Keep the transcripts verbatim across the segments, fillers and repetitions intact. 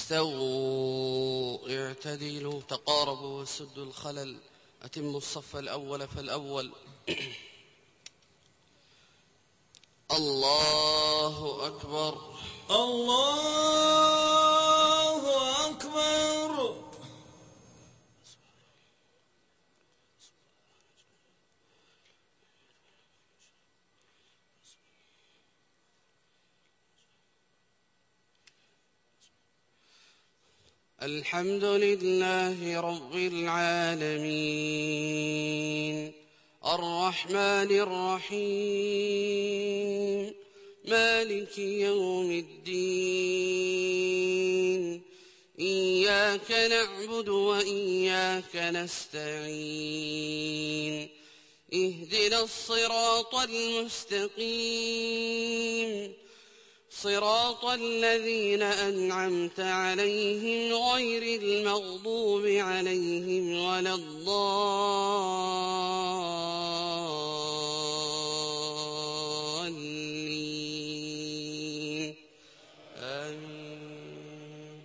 استووا اعتدلوا تقاربوا وسدوا الخلل أتموا الصف الأول فالأول. الله أكبر الله أكبر. الحمد لله رب العالمين الرحمن الرحيم مالك يوم الدين إياك نعبد وإياك نستعين اهدنا الصراط المستقيم صراط الذين أنعمت عليهم غير المغضوب عليهم ولا الضالين آمين.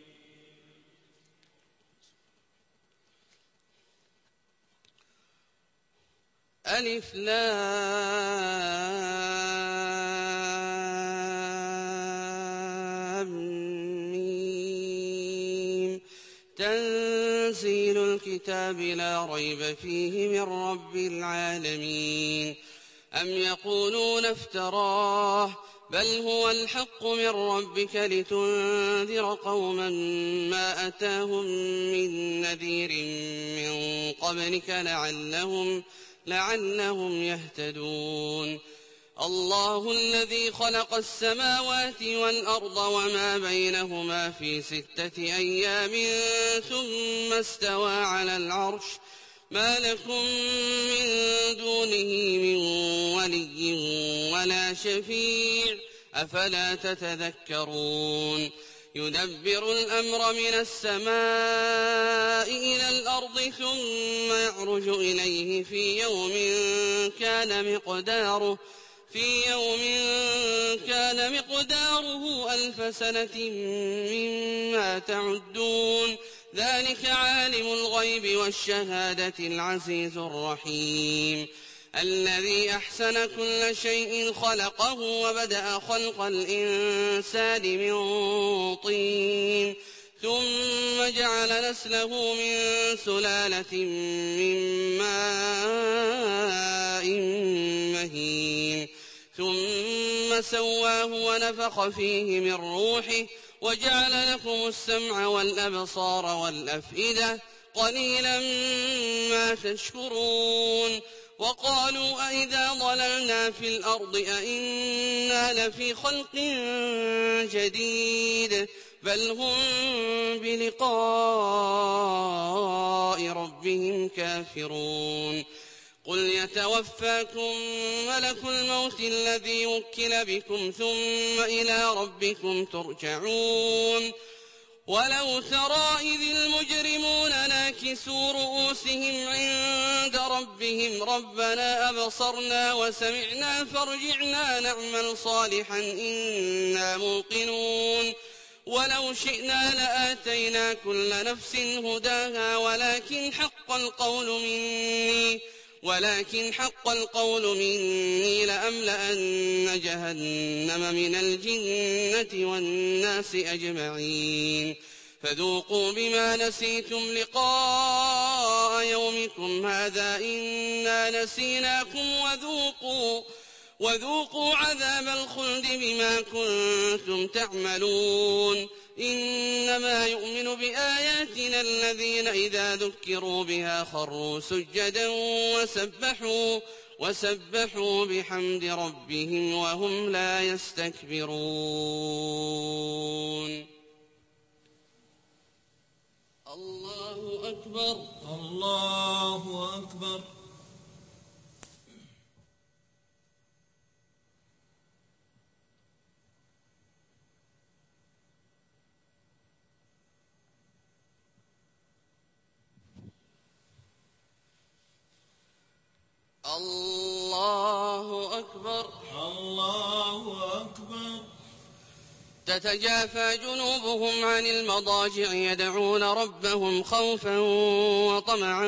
ألف لام تنزيل الكتاب لا ريب فيه من رب العالمين. أم يقولون افتراه بل هو الحق من ربك لتنذر قوما ما أتاهم من نذير من قبلك لعلهم, لعلهم يهتدون. الله الذي خلق السماوات والأرض وما بينهما في ستة أيام ثم استوى على العرش ما لكم من دونه من ولي ولا شفيع أفلا تتذكرون. يدبر الأمر من السماء إلى الأرض ثم يعرج إليه في يوم كان مقداره في يوم كان مقداره ألف سنة مما تعدون. ذلك عالم الغيب والشهادة العزيز الرحيم الذي أحسن كل شيء خلقه وبدأ خلق الإنسان من طين ثم جعل نسله من سلالة من ماء مهين ثم سواه ونفخ فيه من روحه وجعل لكم السمع والأبصار والأفئدة قليلا ما تشكرون. وقالوا أئذا ضللنا في الأرض أئنا لفي خلق جديد بل هم بلقاء ربهم كافرون. قل يتوفاكم ملك الموت الذي وكل بكم ثم إلى ربكم ترجعون. ولو ترى إذ المجرمون ناكسوا رؤوسهم عند ربهم ربنا أبصرنا وسمعنا فارجعنا نعمل صالحا إنا موقنون. ولو شئنا لآتينا كل نفس هداها ولكن حق القول مني ولكن حق القول مني لأملأن جهنم من الجنة والناس أجمعين. فذوقوا بما نسيتم لقاء يومكم هذا إنا نسيناكم وذوقوا وذوقوا عذاب الخلد بما كنتم تعملون. إنما يؤمن بآياتنا الذين إذا ذكروا بها خروا سجدا وسبحوا, وسبحوا بحمد ربهم وهم لا يستكبرون. الله أكبر الله أكبر. الله أكبر الله أكبر. تتجافى جنوبهم عن المضاجع يدعون ربهم خوفا وطمعا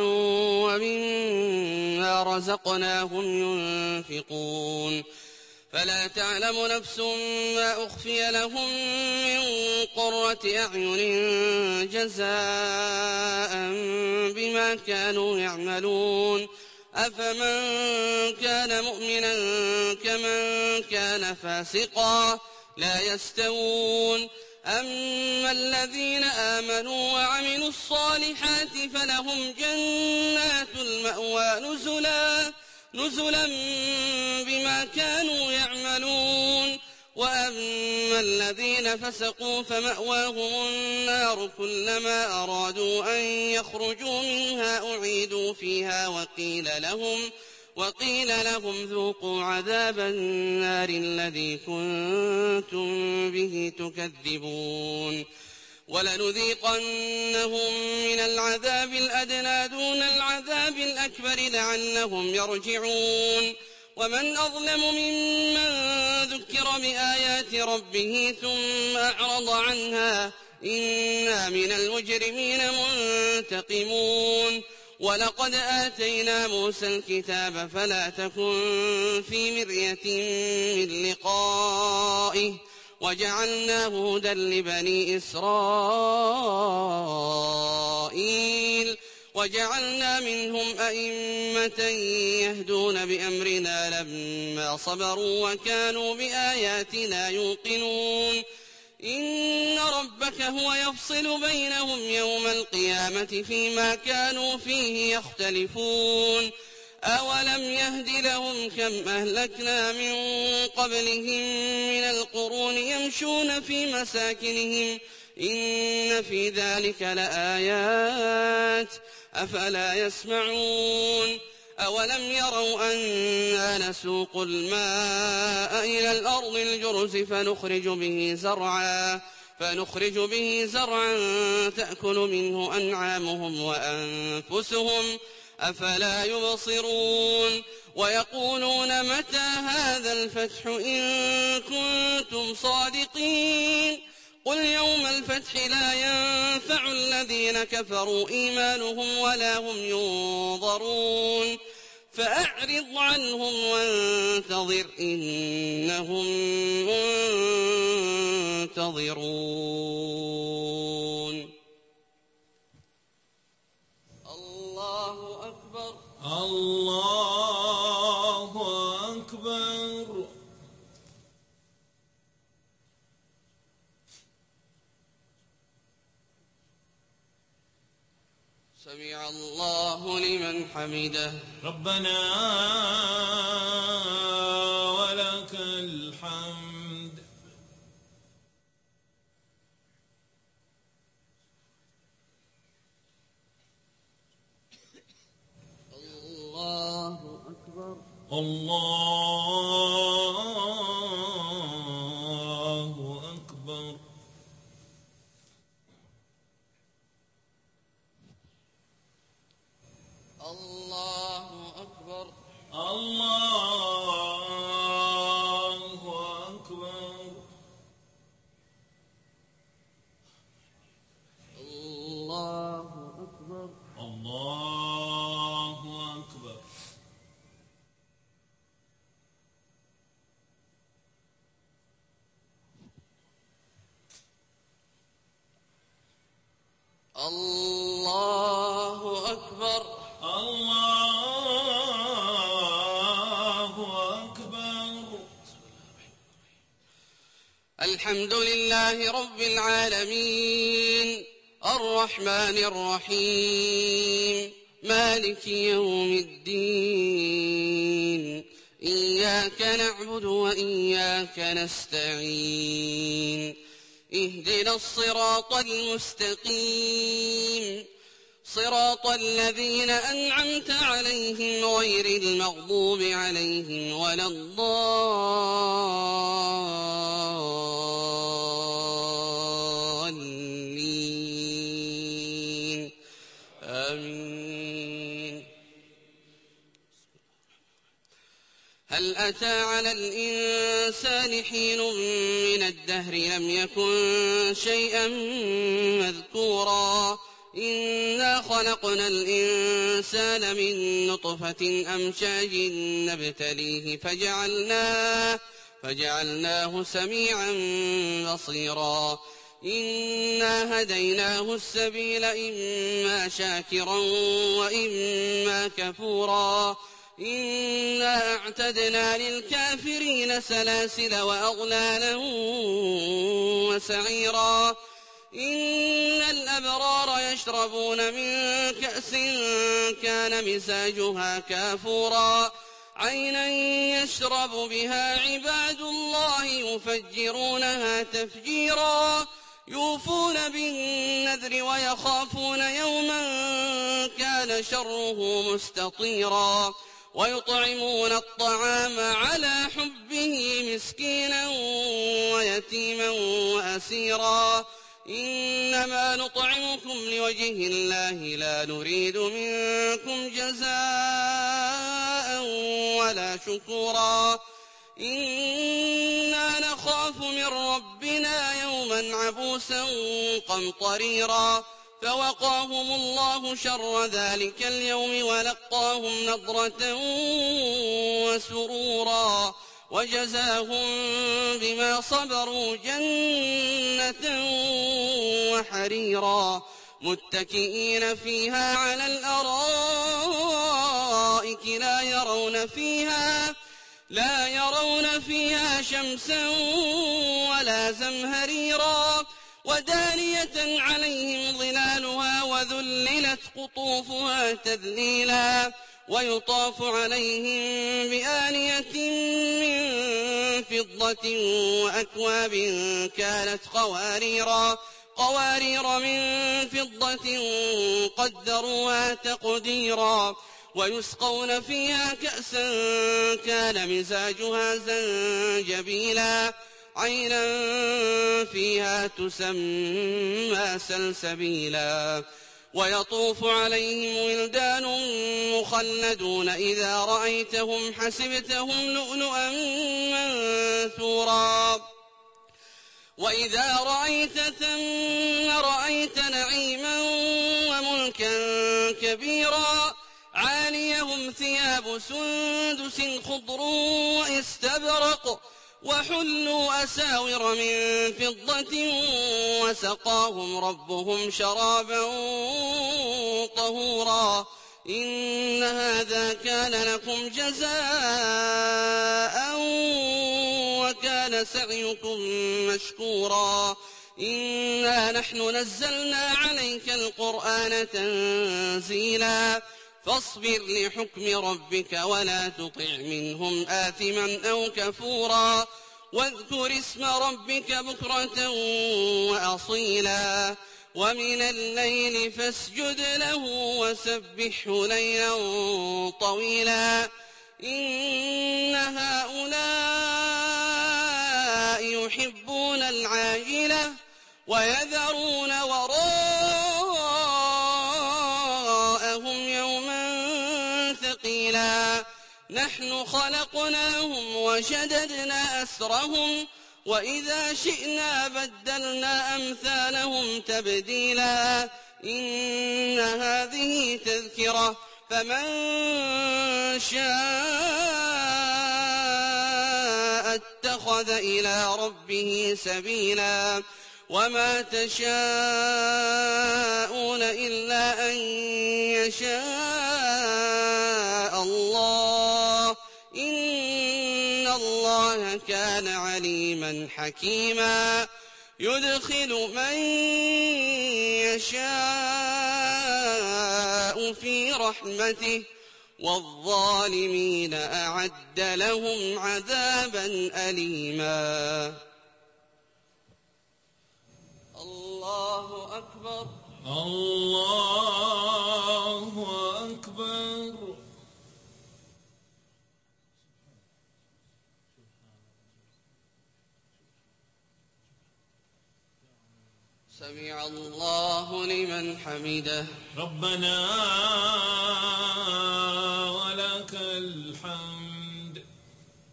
ومما رزقناهم ينفقون فلا تعلم نفس ما أخفي لهم من قرة أعين جزاء بما كانوا يعملون أفمن كان مؤمنا كمن كان فاسقا لا يستوون أما الذين آمنوا وعملوا الصالحات فلهم جنات المأوى نزلا نزلا بما كانوا يعملون وأما الذين فسقوا فمأواهم النار كلما أرادوا أن يخرجوا منها أعيدوا فيها وقيل لهم وقيل لهم ذوقوا عذاب النار الذي كنتم به تكذبون ولنذيقنهم من العذاب الأدنى دون العذاب الأكبر لعلهم يرجعون ومن أظلم ممن ذكر بآيات ربه ثم أعرض عنها إنا من المجرمين منتقمون ولقد آتينا موسى الكتاب فلا تكن في مرية من لقائه وجعلناه هدى لبني إسرائيل وجعلنا منهم أئمة يهدون بأمرنا لما صبروا وكانوا بآياتنا يوقنون إن ربك هو يفصل بينهم يوم القيامة فيما كانوا فيه يختلفون أولم يهد لهم كم أهلكنا من قبلهم من القرون يمشون في مساكنهم إن في ذلك لآيات أفلا يسمعون أولم يروا أنا نسوق الماء إلى الأرض الجرز فنخرج به زرعا فنخرج به زرعا تأكل منه أنعامهم وأنفسهم أفلا يبصرون ويقولون متى هذا الفتح إن كنتم صادقين قل يوم الفتح لا ينفع الذين كفروا إيمانهم ولا هم ينظرون فأعرض عنهم وانتظر إنهم منتظرون الله أكبر الله أكبر سمع الله لمن حمده ربنا ولك الحمد الله أكبر الله أكبر الله أكبر الله أكبر الله أكبر الله أكبر الله أكبر الله أكبر الحمد لله رب العالمين الرحمن الرحيم مالك يوم الدين إياك نعبد وإياك نستعين اهدنا الصراط المستقيم صراط الذين أنعمت عليهم غير المغضوب عليهم ولا الضالين آمين هل هل أتى على الإنسان حين من الدهر لم يكن شيئا مذكورا إنا خلقنا الإنسان من نطفة أمشاج نبتليه فجعلناه, فجعلناه سميعا بصيرا إنا هديناه السبيل إما شاكرا وإما كفورا إنا أعتدنا للكافرين سلاسل وأغلالا وسعيرا إن الأبرار يشربون من كأس كان مزاجها كافورا عينا يشرب بها عباد الله يفجرونها تفجيرا يوفون بالنذر ويخافون يوما كان شره مستطيرا ويطعمون الطعام على حبه مسكينا ويتيما وأسيرا إنما نطعمكم لوجه الله لا نريد منكم جزاء ولا شكورا إنا نخاف من ربنا يوما عبوسا قمطريرا فوقاهم الله شر ذلك اليوم ولقاهم نضرة وسرورا وجزاهم بما صبروا جنة وحريرا متكئين فيها على الأرائك لا يرون فيها لا يرون فيها شمسا ولا زمهريرا ودانية عليهم ظلالها وذللت قطوفها تذليلا ويطاف عليهم بآنية من فضة وأكواب كانت قواريرا قوارير من فضة قدروها تقديرا ويسقون فيها كأسا كان مزاجها زنجبيلا عينا فيها تسمى سلسبيلا ويطوف عليهم ولدان مخلدون إذا رأيتهم حسبتهم لؤلؤا منثورا وإذا رأيت ثم رأيت نعيما وملكا كبيرا عاليهم ثياب سندس خضر واستبرق وحلوا أساور من فضة وسقاهم ربهم شرابا طهورا إن هذا كان لكم جزاء وكان سعيكم مشكورا إنا نحن نزلنا عليك القرآن تنزيلا فاصبر لحكم ربك ولا تطع منهم آثما أو كفورا واذكر اسم ربك بكرة وأصيلا ومن الليل فاسجد له وسبحه ليلا طويلا إن هؤلاء يحبون العاجلة ويذرون وراءهم يوما ثقيلا نحن خلقناهم وشددنا أسرهم وإذا شئنا بدلنا أمثالهم تبديلا إن هذه تذكرة فمن شاء اتخذ إلى ربه سبيلا وما تشاءون إلا أن يشاء الله إن الله كان عليما حكيما يدخل من يشاء في رحمته والظالمين أعد لهم عذابا أليما الله أكبر الله أكبر سمع الله لمن حمده ربنا ولك الحمد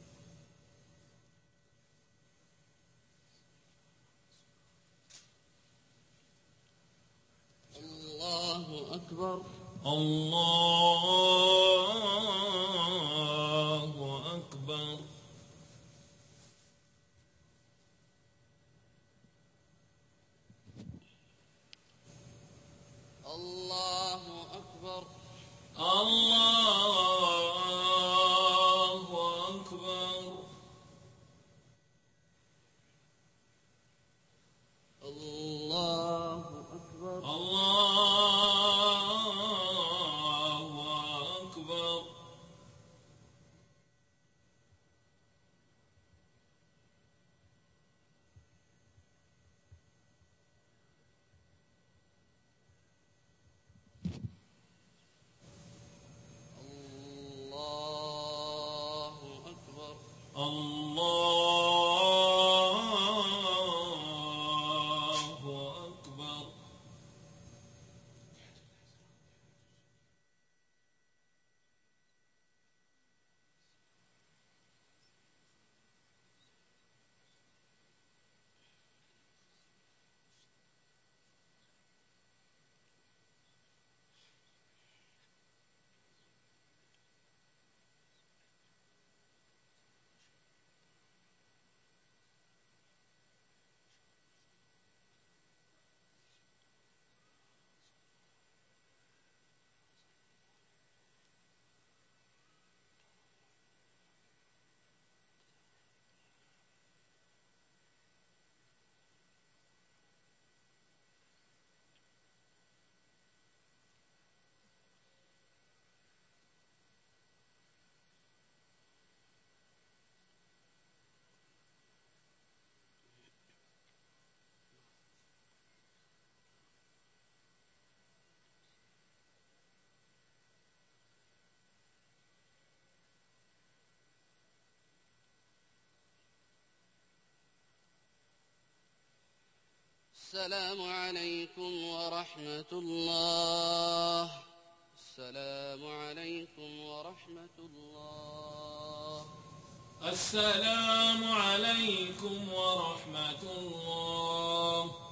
أكبر. الله أكبر. الله أكبر. الله أكبر. الله أكبر. الله أكبر. الله أكبر. السلام عليكم ورحمة الله. السلام عليكم ورحمة الله. السلام عليكم ورحمة الله.